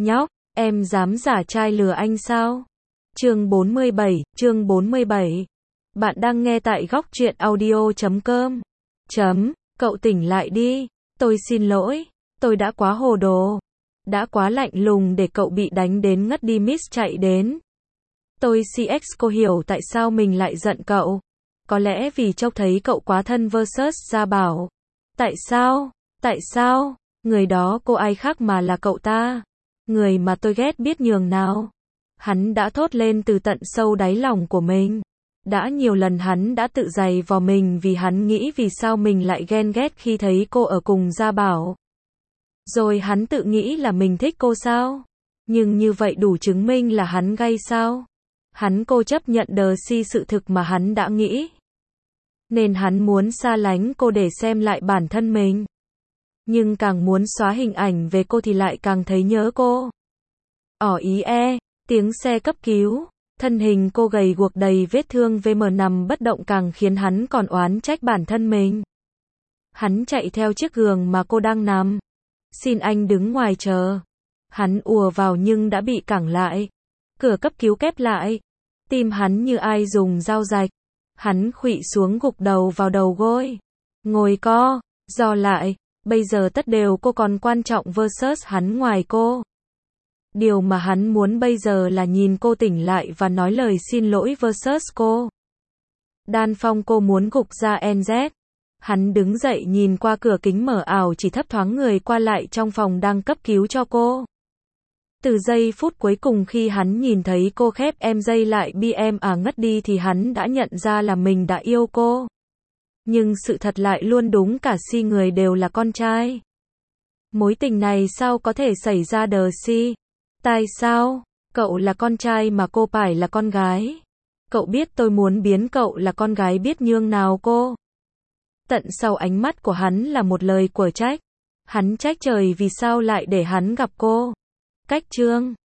Nhóc, em dám giả trai lừa anh sao? Chương 47. Bạn đang nghe tại góc truyện audio.com. Cậu tỉnh lại đi. Tôi xin lỗi. Tôi đã quá hồ đồ. Đã quá lạnh lùng để cậu bị đánh đến ngất đi. Miss chạy đến. Tôi CX cô hiểu tại sao mình lại giận cậu. Có lẽ vì trông thấy cậu quá thân versus Gia Bảo. Tại sao? Tại sao? Người đó cô ai khác mà là cậu ta. Người mà tôi ghét biết nhường nào. Hắn đã thốt lên từ tận sâu đáy lòng của mình. Đã nhiều lần hắn đã tự giày vò mình vì hắn nghĩ vì sao mình lại ghen ghét khi thấy cô ở cùng Gia Bảo. Rồi hắn tự nghĩ là mình thích cô sao? Nhưng như vậy đủ chứng minh là hắn gay sao? Hắn cô chấp nhận đờ si sự thực mà hắn đã nghĩ. Nên hắn muốn xa lánh cô để xem lại bản thân mình. Nhưng càng muốn xóa hình ảnh về cô thì lại càng thấy nhớ cô. Tiếng xe cấp cứu. Thân hình cô gầy guộc đầy vết thương VM nằm bất động càng khiến hắn còn oán trách bản thân mình. Hắn chạy theo chiếc giường mà cô đang nằm. Xin anh đứng ngoài chờ. Hắn ùa vào nhưng đã bị cản lại. Cửa cấp cứu khép lại. Tim hắn như ai dùng dao rạch. Hắn khuỵu xuống gục đầu vào đầu gối. Ngồi co, giò lại. Bây giờ tất đều cô còn quan trọng versus hắn ngoài cô. Điều mà hắn muốn bây giờ là nhìn cô tỉnh lại và nói lời xin lỗi versus cô. Đan phong cô muốn gục ra NZ. Hắn đứng dậy nhìn qua cửa kính mở ảo chỉ thấp thoáng người qua lại trong phòng đang cấp cứu cho cô. Từ giây phút cuối cùng khi hắn nhìn thấy cô khép em dây lại BM ngất đi thì hắn đã nhận ra là mình đã yêu cô. Nhưng sự thật lại luôn đúng cả si người đều là con trai. Mối tình này sao có thể xảy ra đờ si? Tại sao? Cậu là con trai mà cô phải là con gái. Cậu biết tôi muốn biến cậu là con gái biết nhường nào cô. Tận sau ánh mắt của hắn là một lời của trách. Hắn trách trời vì sao lại để hắn gặp cô. Cách chương